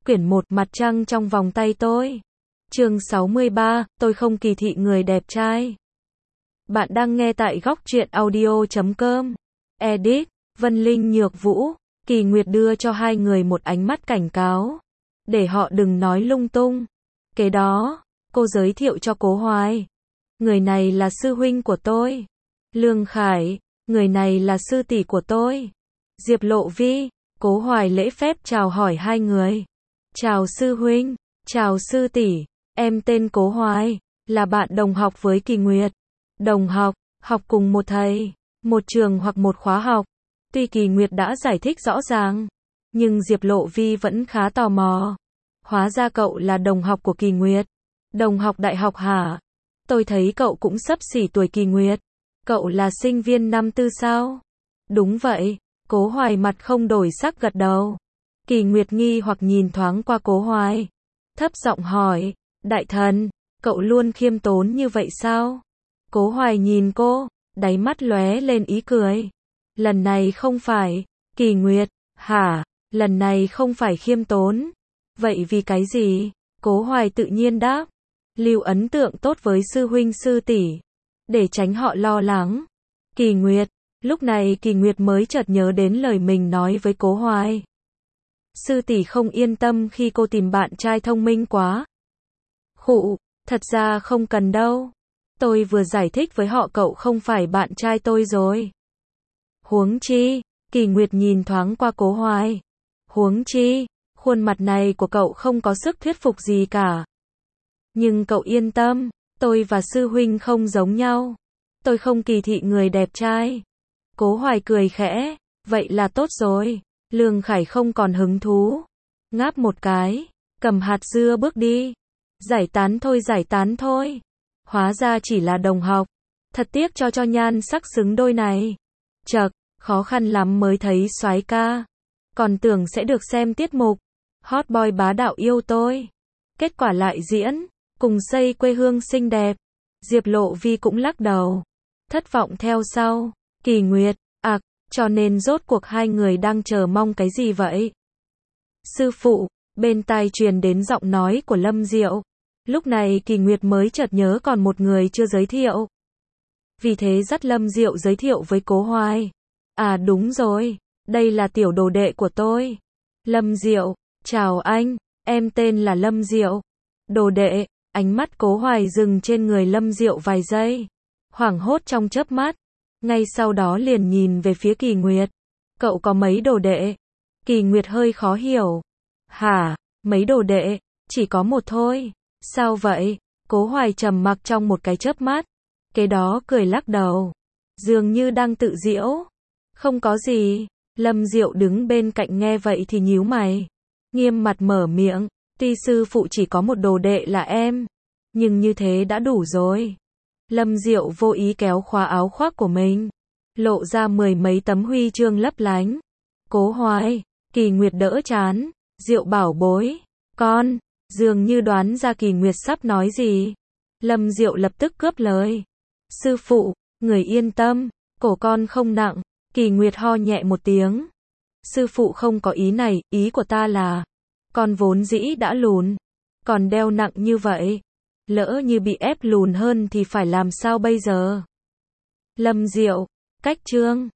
Quyển 1 Mặt trăng trong vòng tay tôi. Chương 63, tôi không kỳ thị người đẹp trai. Bạn đang nghe tại góc truyện audio.com. Edit, Vân Linh Nhược Vũ. Kỳ Nguyệt đưa cho hai người một ánh mắt cảnh cáo. Để họ đừng nói lung tung. Kế đó, cô giới thiệu cho Cố Hoài. Người này là sư huynh của tôi. Lương Khải, người này là sư tỷ của tôi. Diệp Lộ Vi. Cố Hoài lễ phép chào hỏi hai người. Chào sư huynh, chào sư tỷ, em tên Cố Hoài, là bạn đồng học với Kỳ Nguyệt. Đồng học, học cùng một thầy, một trường hoặc một khóa học. Tuy Kỳ Nguyệt đã giải thích rõ ràng, nhưng Diệp Lộ Vi vẫn khá tò mò. Hóa ra cậu là đồng học của Kỳ Nguyệt. Đồng học đại học hả? Tôi thấy cậu cũng xấp xỉ tuổi Kỳ Nguyệt. Cậu là sinh viên năm tư sao? Đúng vậy, Cố Hoài mặt không đổi sắc gật đầu. Kỳ Nguyệt nghi hoặc nhìn thoáng qua Cố Hoài. Thấp giọng hỏi, đại thần, cậu luôn khiêm tốn như vậy sao? Cố Hoài nhìn cô, đáy mắt lóe lên ý cười. Lần này không phải. Kỳ Nguyệt, hả? Lần này không phải khiêm tốn. Vậy vì cái gì? Cố Hoài tự nhiên đáp. Lưu ấn tượng tốt với sư huynh sư tỷ, để tránh họ lo lắng. Kỳ Nguyệt, lúc này Kỳ Nguyệt mới chợt nhớ đến lời mình nói với Cố Hoài. Sư tỷ không yên tâm khi cô tìm bạn trai thông minh quá. Khụ, thật ra không cần đâu. Tôi vừa giải thích với họ cậu không phải bạn trai tôi rồi. Huống chi, Kỳ Nguyệt nhìn thoáng qua Cố Hoài. Huống chi, khuôn mặt này của cậu không có sức thuyết phục gì cả. Nhưng cậu yên tâm, tôi và sư huynh không giống nhau. Tôi không kỳ thị người đẹp trai. Cố Hoài cười khẽ, vậy là tốt rồi. Lương Khải không còn hứng thú. Ngáp một cái, cầm hạt dưa bước đi. Giải tán thôi. Hóa ra chỉ là đồng học. Thật tiếc cho nhan sắc xứng đôi này. Chậc, khó khăn lắm mới thấy soái ca. Còn tưởng sẽ được xem tiết mục Hot Boy bá đạo yêu tôi. Kết quả lại diễn cùng xây quê hương xinh đẹp. Diệp Lộ Vi cũng lắc đầu. Thất vọng theo sau. Kỳ Nguyệt, cho nên rốt cuộc hai người đang chờ mong cái gì vậy? Sư phụ, bên tai truyền đến giọng nói của Lâm Diệu. Lúc này Kỳ Nguyệt mới chợt nhớ còn một người chưa giới thiệu. Vì thế dắt Lâm Diệu giới thiệu với Cố Hoài. À đúng rồi, đây là tiểu đồ đệ của tôi. Lâm Diệu, chào anh, em tên là Lâm Diệu. Đồ đệ, ánh mắt Cố Hoài dừng trên người Lâm Diệu vài giây. Hoảng hốt trong chớp mắt. Ngay sau đó liền nhìn về phía Kỳ Nguyệt. Cậu có mấy đồ đệ? Kỳ Nguyệt hơi khó hiểu. Hả, mấy đồ đệ? Chỉ có một thôi. Sao vậy? Cố Hoài trầm mặc trong một cái chớp mắt. Kế đó cười lắc đầu. Dường như đang tự giễu. Không có gì. Lâm Diệu đứng bên cạnh nghe vậy thì nhíu mày. Nghiêm mặt mở miệng. Tuy sư phụ chỉ có một đồ đệ là em, nhưng như thế đã đủ rồi. Lâm Diệu vô ý kéo khóa áo khoác của mình, lộ ra mười mấy tấm huy chương lấp lánh. Cố Hoài, Kỳ Nguyệt đỡ chán. Diệu bảo bối, con, dường như đoán ra Kỳ Nguyệt sắp nói gì. Lâm Diệu lập tức cướp lời. Sư phụ, người yên tâm, cổ con không nặng. Kỳ Nguyệt ho nhẹ một tiếng. Sư phụ không có ý này, ý của ta là, con vốn dĩ đã lùn, còn đeo nặng như vậy. Lỡ như bị ép lùn hơn thì phải làm sao bây giờ? Lâm Diệu, cách chương.